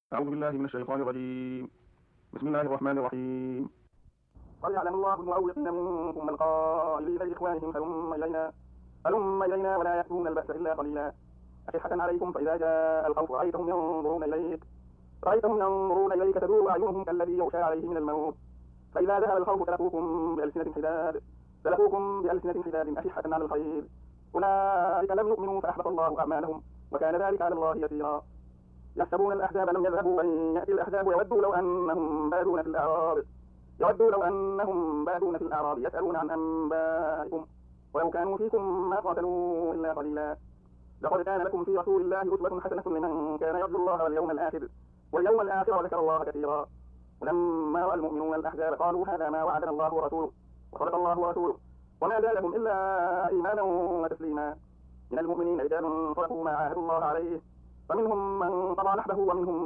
أعوذ بالله من الشيطان الرجيم. بسم الله الرحمن الرحيم. قد يعلم الله المعوقين منكم والقائلين لإخوانهم هلم إلينا ولا يأتون البأس إلا قليلا أشحة عليكم فإذا جاء الخوف رأيتهم ينظرون إليك تدور أعينهم كالذي يغشى عليه من الموت فإذا ذهب الخوف سلكوكم بألسنة حداد أشحة على الخير أولئك لم يؤمنوا فأحبط الله أعمالهم وكان ذلك على الله يسيرا يحسبون الأحزاب لم يذهبوا وإن يأتي الأحزاب يودوا لو أنهم بادون في الأعراب يسألون عن أنبائكم ولو كانوا فيكم ما قاتلوا إلا قليلا لقد كان لكم في رسول الله أسوة حسنة لمن كان يرجو الله واليوم الآخر وذكر الله كثيرا ولما رأى المؤمنون الأحزاب قالوا هذا ما وعدنا الله ورسوله وصدق الله ورسوله وما زادهم إلا إيمانا وتسليما من المؤمنين رجال صدقوا ما عاهدوا الله عليه فمنهم من قضى نحبه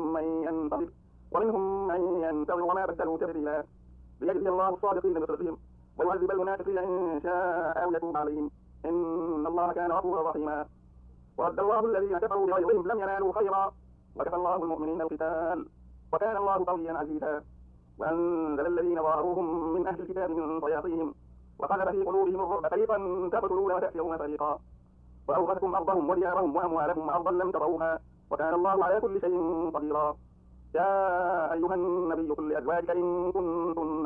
ومنهم من ينتظر وما بدلوا تبديلا ليجزي الله الصادقين بصدقهم ويعذب المنافقين إن شاء أو يتوب عليهم إن الله كان غفورا رحيما ورد الله الذين كفروا بغيظهم لم ينالوا خيرا وكفى الله المؤمنين القتال وكان الله قويا عزيزا وأنزل الذين ظاهروهم من أهل الكتاب من صياصيهم وقذف في قلوبهم الرعب فريقا تقتلون وتأسرون فريقا وأورثكم أرضهم وديارهم وأموالهم أرضا لم تطروها وكان الله على كل شيء قديرا يا أيها النبي قل لأزواجك إن كنتن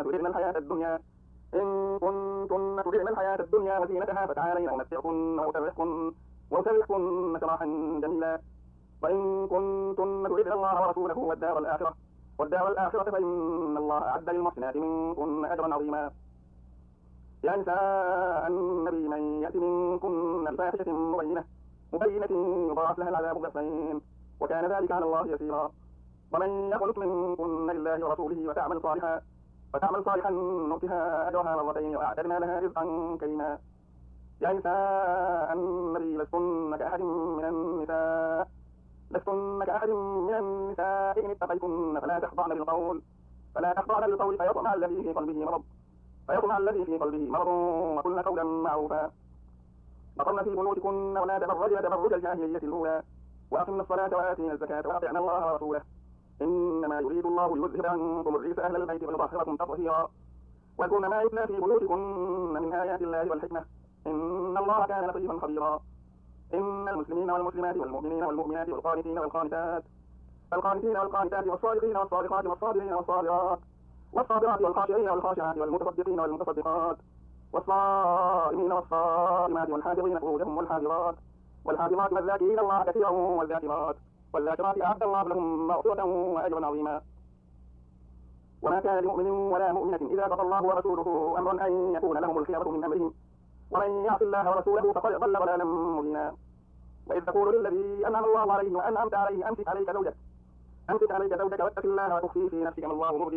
تردن الحياة الدنيا وزينتها فتعالين أمتعكن وأسرحكن سراحا جميلا وإن كنتن تردن الله ورسوله والدار الآخرة فإن الله أعد للمحسنات منكن أجرا عظيما يا نساء النبي من يأت منكن بفاحشة مبينة يضاعف لها العذاب ضعفين وكان ذلك على الله يسيرا ومن يقنت منكن لله ورسوله وتعمل صالحا نؤتها أجرها مرتين وأعتدنا لها رزقا كريما يا نساء النبي لستن كأحد من النساء إن اتقيتن فلا تخضعن بالقول فيطمع الذي في قلبه مرض وقلن قولا معروفا وقرن في بيوتكن ولا تبرجن تبرج الجاهلية الأولى وأقمنا الصلاة وآتينا الزكاة وأطعنا الله ورسوله إنما يريد الله ليذهب عنكم الرجس أهل البيت ويطهركم تطهيرا واذكرن ما يتلى في بيوتكن من آيات الله والحكمة إن الله كان لطيفا خبيرا إن المسلمين والمسلمات والمؤمنين والمؤمنات والقانتين والقانتات والصادقين والصادقات والصابرين والصابرات والخاشعين والخاشعات والمتصدقين والمتصدقات والصائمين والصائمات والحافظين فروجهم والحافظات والذاكرين الله كثيرا والذاكرات أعد الله لهم مغفرة وأجرا عظيما وما كان لمؤمن ولا مؤمنة إذا قضى الله ورسوله أمرا أن يكون لهم الخيرة من أمرهم ومن يعص الله ورسوله فقد ضل ضلالا مبينا وإذ تقول للذي أنعم الله عليه وأنعمت عليه أمسك عليك زوجك واتق الله وتخفي في نفسك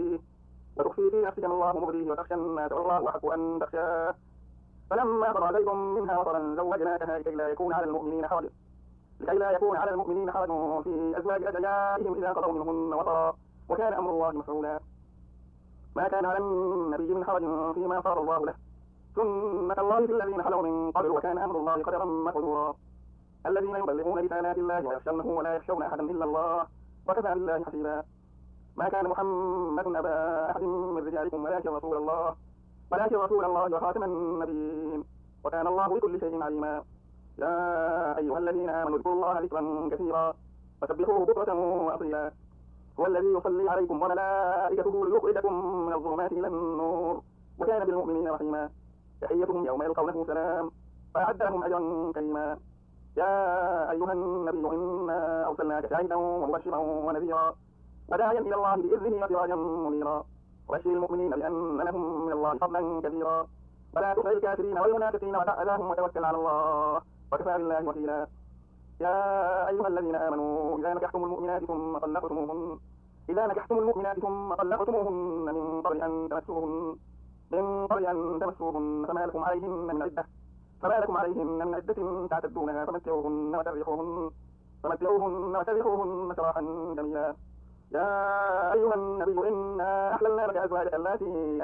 ما الله مبديه وتخشى الناس والله أحق أن تخشاه فلما قضى زيد منها وطرا زوجناكها لكي لا يكون على المؤمنين حرج في أزواج أدعيائهم إذا قضوا منهن وطرا وكان أمر الله مفعولا ما كان على النبي من حرج فيما فرض الله له سنة الله في الذين خلوا من قبل وكان أمر الله قدرا مقدورا الذين يبلغون رسالات الله ويخشونه ولا يخشون أحدا إلا الله وكفى بالله حسيبا ما كان محمد أبا أحد من رجالكم ولكن رسول الله وخاتم النبيين وكان الله بكل شيء عليما يا أيها الذين آمنوا اذكروا الله ذكرا كثيرا وسبحوه بكرة وأصيلا هو الذي يصلي عليكم وملائكته ليخرجكم من الظلمات إلى النور وكان بالمؤمنين رحيما تحيتهم يوم يلقونه سلام وأعد لهم أجرا كريما يا أيها النبي إنا أرسلناك شاهدا ومبشرا ونذيرا وداعيا إلى الله بإذنه وسراجا منيرا وبشر المؤمنين بأن لهم من الله فضلا كبيرا ولا تطع الكافرين والمنافقين ودع أذاهم وتوكل على الله وكفى بالله وكيلا يا أيها الذين آمنوا إذا نكحتم المؤمنات ثم طلقتموهن من قبل أن تمسوهن فما لكم عليهن من عدة تعتدونها فمتعوهن سراحا جميلا يا أيها النبي إنا أحللنا لك أزواجك التي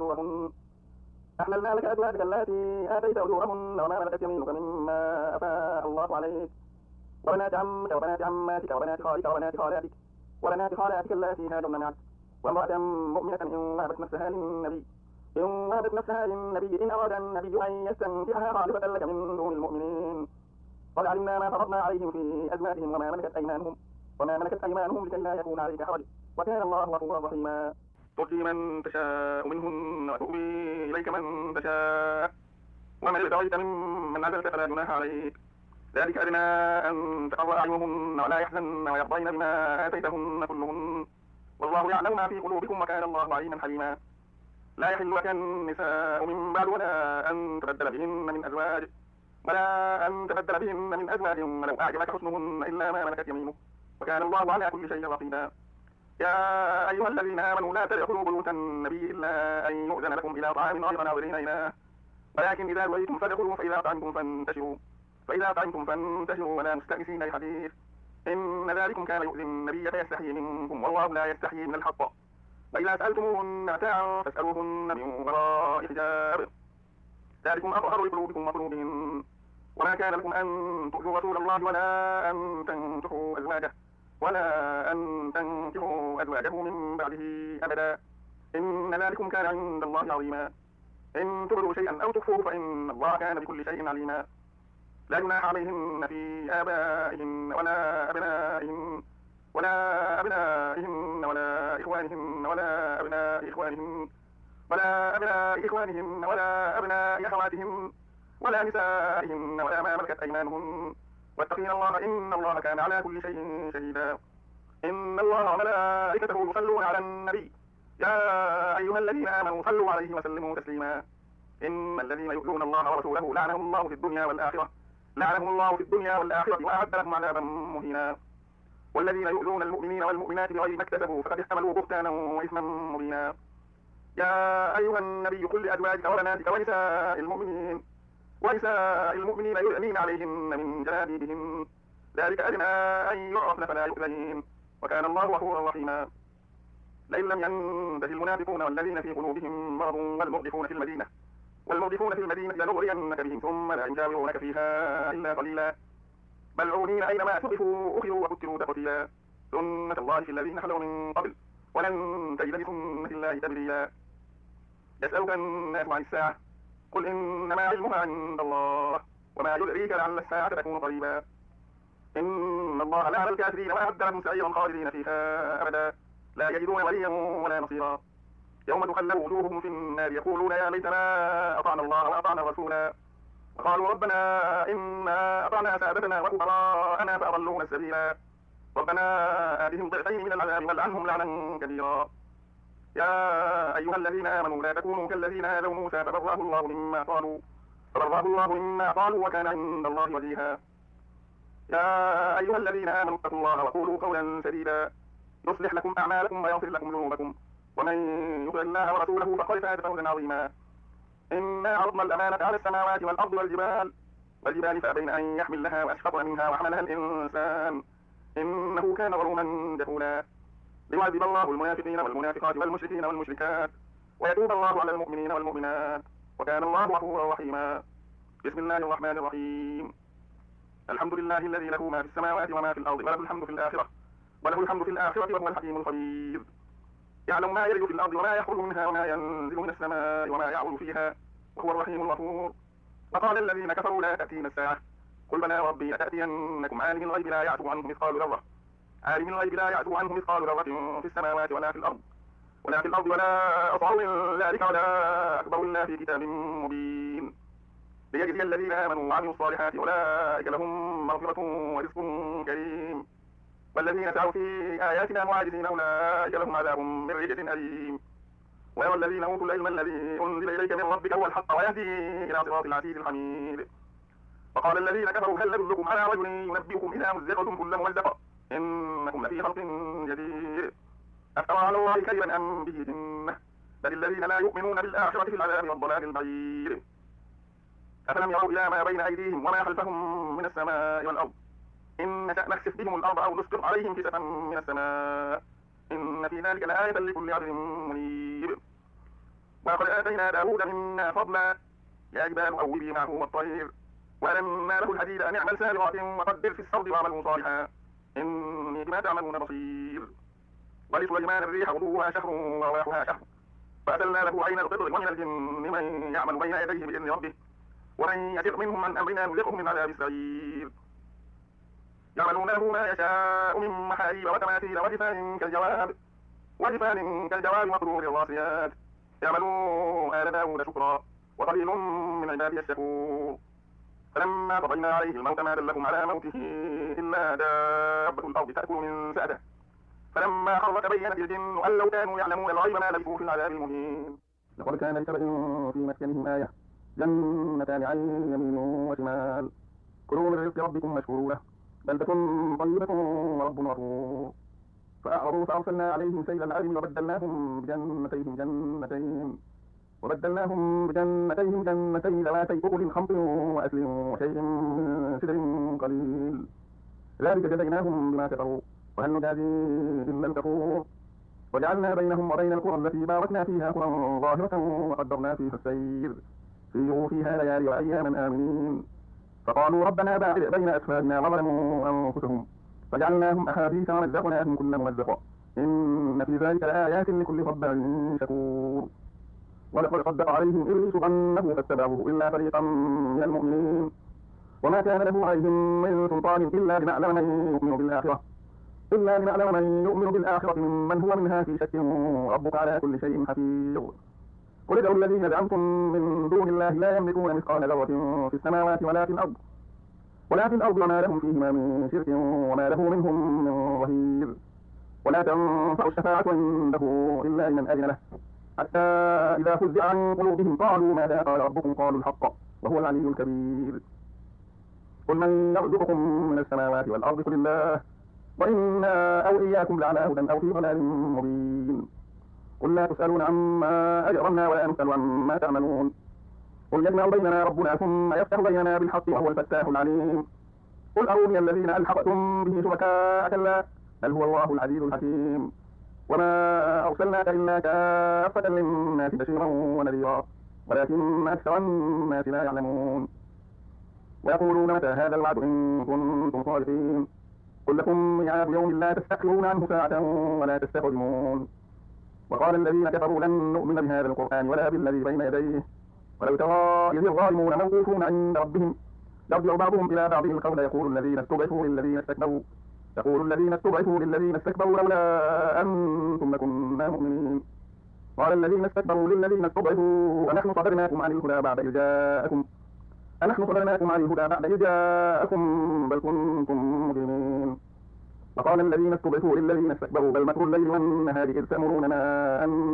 آتيت أجورهن وما ملكت يمينك مما أفاء الله عليك وبنات عمك وبنات عماتك وبنات خالك وبنات خالاتك وبنات خالاتك اللاتي هاجرن معك وامرأة مؤمنة إن وهبت نفسها للنبي إن أراد النبي أن يستنكحها خالصة لك من دون المؤمنين قد علمنا ما فرضنا عليهم في أزواجهم وما ملكت أيمانهم لكي لا يكون عليك حرج وكان الله غفورا رحيما ترجي من تشاء منهن وتؤوي إليك من تشاء ومن ابتغيت ممن عزلت فلا جناح عليك ذلك أدنى أن تقر أعينهن ولا يحزن ويرضين بما آتيتهن كلهن والله يعلم ما في قلوبكم وكان الله عليما حليما لا يحل لك النساء من بعد ولا أن تبدل بهن من أزواج ولو أعجبك حسنهن إلا ما ملكت يمينك وكان الله على كل شيء رقيبا يا أيها الذين آمنوا لا تدخلوا بيوت النبي إلا أن يؤذن لكم إلى طعام غير ناظرين إناه ولكن إذا دعيتم فادخلوا فإذا طعمتم فانتشروا ولا مستأنسين لحديث إن ذلكم كان يؤذي النبي فيستحيي منكم والله لا يستحيي من الحق وإذا سألتموهن متاعا فاسألوهن من وراء حجاب ذلكم أطهر لقلوبكم وقلوبهم وما كان لكم أن تؤذوا رسول الله ولا أن تنكحوا أزواجه من بعده أبدا إن ذلكم كان عند الله عظيما إن تبدوا شيئا أو تخفوه فإن الله كان بكل شيء عليما لا جناح عليهن في آبائهن ولا أبنائهن ولا إخوانهن ولا أبناء إخوانهن ولا أبناء أخواتهن ولا نسائهن ولا ما ملكت أيمانهن واتقين الله إن الله كان على كل شيء شهيدا إن الله وملائكته يصلون على النبي يا أيها الذين آمنوا صلوا عليه وسلموا تسليما إن الذين يؤذون الله ورسوله لعنهم الله في الدنيا والآخرة وأعد لهم عذابا مهينا والذين يؤذون المؤمنين والمؤمنات بغير ما اكتسبوا فقد احتملوا بهتانا وإثما مبينا يا أيها النبي قل لأزواجك وبناتك ونساء المؤمنين يؤمنين عليهن من جلابيبهن ذلك أدنى أن يعرفن فلا يؤذين وكان الله غفورا رحيما لئن لم ينته المنافقون والذين في قلوبهم مرض والمرجفون في المدينة لنغرينك بهم ثم لا يجاورونك فيها إلا قليلا ملعونين أينما ثقفوا أخذوا وقتلوا تقتيلا سنة الله في الذين خلوا من قبل ولن تجد لسنة الله تبديلا يسألك الناس عن الساعة قل إنما علمها عند الله وما يدريك لعل الساعة تكون قريبا إن الله لا على الكافرين وأعد لهم سعيرا خالدين فيها أبدا لا يجدون وليا ولا نصيرا يوم تقلب وجوههم في النار يقولون يا ليتنا أطعنا الله وأطعنا الرسولا وقالوا ربنا إنا أطعنا سادتنا وكبراءنا فأضلونا السبيلا ربنا آتهم ضعفين من العذاب والعنهم لعنا كبيرا يا أيها الذين آمنوا لا تكونوا كالذين آذوا موسى فبرأه الله مما قالوا وكان عند الله وجيها يا أيها الذين آمنوا اتقوا الله وقولوا قولا سديدا يصلح لكم أعمالكم ويغفر لكم ذنوبكم ومن يطع الله ورسوله فقد فاز فوزا عظيما إنا عرضنا الأمانة على السماوات والأرض والجبال فأبين أن يحملنها وأشفقن منها وحملها الإنسان إنه كان ظلوما جهولا ليعذب الله المنافقين والمنافقات والمشركين والمشركات ويتوب الله على المؤمنين والمؤمنات وكان الله غفورا رحيما بسم الله الرحمن الرحيم الحمد لله الذي له ما في السماوات وما في الأرض وله الحمد في الآخرة وهو الحكيم الخبير يعلم ما يلج في الأرض وما يخرج منها وما ينزل من السماء وما يعرج فيها وهو الرحيم الغفور وقال الذين كفروا لا تأتينا الساعة قل بلى ربي لتأتينكم عالم الغيب لا يعزب عنه مثقال ذرة في السماوات ولا في الأرض ولا أصغر من ذلك ولا أكبر إلا في كتاب مبين ليجزي الذين آمنوا وعملوا الصالحات أولئك لهم مغفرة ورزق كريم والذين سعوا في آياتنا معاجزين أولئك لهم عذاب من رجس أليم ويرى الذين أوتوا العلم الذي أنزل إليك من ربك هو الحق ويهدي إلى صراط العزيز الحميد وقال الذين كفروا هل ندلكم على رجل ينبئكم إذا مزقتم كل ممزق إنكم لفي خلق جديد أفترى على الله كذبا أم به جنة بل الذين لا يؤمنون بالآخرة في العذاب والضلال البعيد أفلم يروا إلى ما بين أيديهم وما خلفهم من السماء والأرض إن نشأ نخسف بهم الأرض أو نسقط عليهم كسفا من السماء إن في ذلك لآية لكل عبد منيب ولقد آتينا داود منا فضلا يا جبال أوبي معه والطير وألنا له الحديد أن يعمل سابغات وقدر في السرد وعملوا صالحا إني بما تعملون بصير ولسليمان الريح غدوها شهر ورواحها شهر فأسلنا له عين القطر ومن الجن من يعمل بين يديه بإذن ربه ومن يسر منهم من أمرنا نذقه من عذاب السعير يعملون له ما يشاء من محاريب وتماثيل وجفان كالجواب وقدور الراسيات يعملوا آل داود شكرا وقليل من عبادي الشكور فلما قضينا عليه الموت ما دلكم على موته إلا دابة الأرض تأكل من سأته فلما خر تبينت الجن أن لو كانوا يعلمون الغيب ما لبثوا في العذاب المهين لقد كان لسبع في مسكنهم آية جنتان عن يمين وشمال كلوا من رزق ربكم واشكروا له بلدة طيبة ورب غفور فأعرضوا فأرسلنا عليهم سيل العرم وبدلناهم بجنتين ذواتي أكل خمط وأكل وشيء من سدر قليل ذلك جزيناهم بما كفروا وهل نجازي إلا الكفور وجعلنا بينهم وبين القرى التي باركنا فيها قرى ظاهرة وقدرنا فيها السير سيروا فيها ليالي وأياما آمنين فقالوا ربنا باعد بين أسفارنا وظلموا أنفسهم فجعلناهم أحاديث ومزقناهم كل ممزق إن في ذلك لآيات لكل صبار شكور ولقد صدق عليهم إبليس ظنه فاتبعوه إلا فريقا من المؤمنين وما كان له عليهم من سلطان إلا لنعلم من يؤمن بالآخرة ممن هو منها في شك وربك على كل شيء حفيظ قل ادعوا الذين زعمتم من دون الله لا يملكون مثقال ذرة في السماوات ولا في الأرض وما لهم فيهما من شرك وما له منهم من ظهير ولا تنفع الشفاعة عنده إلا لمن أذن له حتى إذا فزع عن قلوبهم قالوا ماذا قال ربكم قالوا الحق وهو العلي الكبير قل من يرزقكم من السماوات والأرض قل الله وإنا أو إياكم لعلى هدى أو في ضلال مبين قل لا تسألون عما أجرمنا ولا نسأل عما تعملون قل يجمع بيننا ربنا ثم يفتح بيننا بالحق وهو الفتاح العليم قل أروني الذين ألحقتم به شركاء كلا بل هو الله العزيز الحكيم وما أرسلناك إلا كافة للناس بشيرا ونذيرا ولكن أكثر الناس لا يعلمون ويقولون متى هذا الوعد إن كنتم صادقين قل لكم ميعاد يوم لا تستأخرون عنه ساعة ولا تستقدمون وقال الذين كفروا لن نؤمن بهذا القرآن ولا بالذي بين يديه ولو ترى إذ الظالمون موقوفون عند ربهم يرجع بعضهم إلى بعض القول يقول الذين استضعفوا للذين استكبروا لولا أنتم لكنا مؤمنين قال الذين استكبروا للذين استضعفوا أنحن صدرناكم عن الهدى بعد إذ جاءكم بل كنتم مجرمين وقال الذين استضعفوا للذين استكبروا بل مكر الليل والنهار إذ تأمروننا أن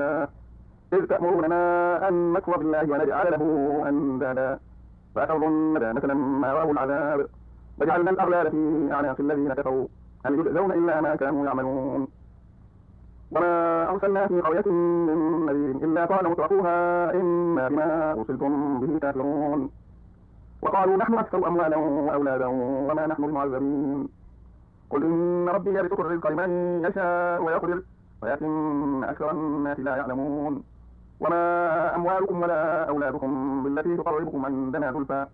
نكفر بالله ونجعل له أندادا فأخذوا الندامة لما رأوا العذاب وجعلنا الأغلال في أعناق الذين كفروا هل يجزون إلا ما كانوا يعملون وما أرسلنا في قرية من نذير إلا قال مترفوها إنا بما أرسلتم به كافرون وقالوا نحن أكثر أموالا وأولادا وما نحن بمعذبين قل إن ربي يبسط الرزق لمن يشاء ويقدر ولكن أكثر الناس لا يعلمون وما أموالكم ولا أولادكم بالتي تقربكم عندنا زلفى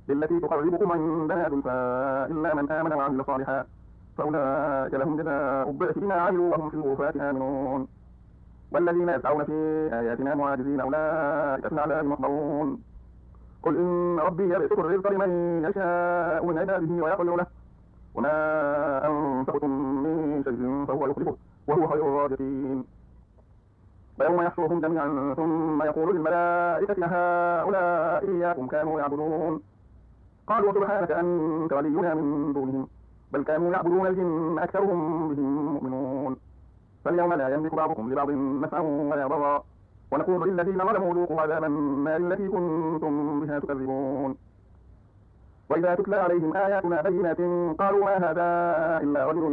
إلا من آمن وعمل صالحا فأولئك لهم جزاء الضعف بما عملوا وهم في الغرفات آمنون والذين يسعون في آياتنا معاجزين أولئك في العذاب محضرون قل إن ربي يبسط الرزق لمن يشاء من عباده ويقدر له وما أنفقتم من شيء فهو يخلفه وهو خير الرازقين ويوم يحشرهم جميعا ثم يقول للملائكة هؤلاء إياكم كانوا يعبدون قالوا سبحانك أنت ولينا من دونهم بل كانوا يعبدون الجن أكثرهم بهم مؤمنون فاليوم لا يملك بعضكم لبعض نفعا ولا ضرا ونقول للذين ظلموا ذوقوا عذاب النار التي كنتم بها تكذبون وإذا تتلى عليهم آياتنا بينات قالوا ما هذا إلا رجل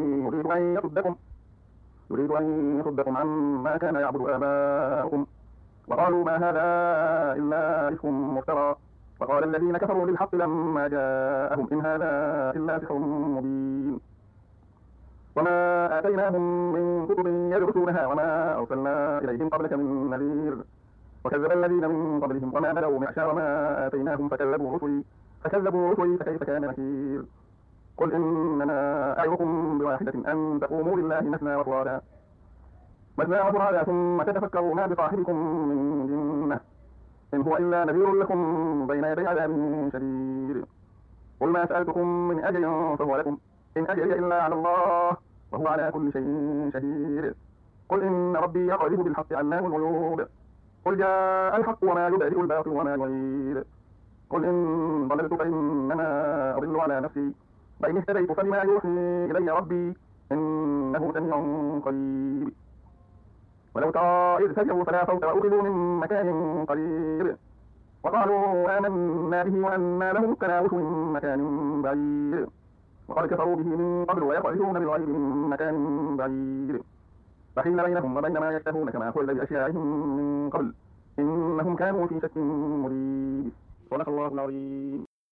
يريد أن يصدكم عما كان يعبد آباؤكم وقالوا ما هذا إلا إفك مفترى وقال الذين كفروا للحق لما جاءهم إن هذا إلا سحر مبين وما آتيناهم من كتب يدرسونها وما أرسلنا إليهم قبلك من نذير وكذب الذين من قبلهم وما بلغوا معشار ما آتيناهم فكذبوا رسلي فكيف كان نكير قل إنما أعظكم بواحدة أن تقوموا لله مثنى وفرادا مثنى وفرادى ثم تتفكروا ما بصاحبكم من جنة إن هو إلا نذير لكم بين يدي عذاب شديد قل ما سألتكم من أجر فهو لكم إن أجري إلا على الله وهو على كل شيء شهيد قل إن ربي يقذف بالحق علام الغيوب قل جاء الحق وما يبدئ الباطل وما يعيد قل إن ضللت فإنما أضل على نفسي وإن اهتديت فبما يوحي إلي ربي إنه سميع قريب ولو ترى إذ فزعوا فلا فوت وأخذوا من مكان قريب وقالوا آمنا به وأنى لهم التناوش من مكان بعيد وقد كفروا به من قبل ويقذفون بالغيب من مكان بعيد فحيل بينهم وبين ما يشتهون كما فعل بأشياعهم من قبل إنهم كانوا في شك مريب صدق الله العظيم.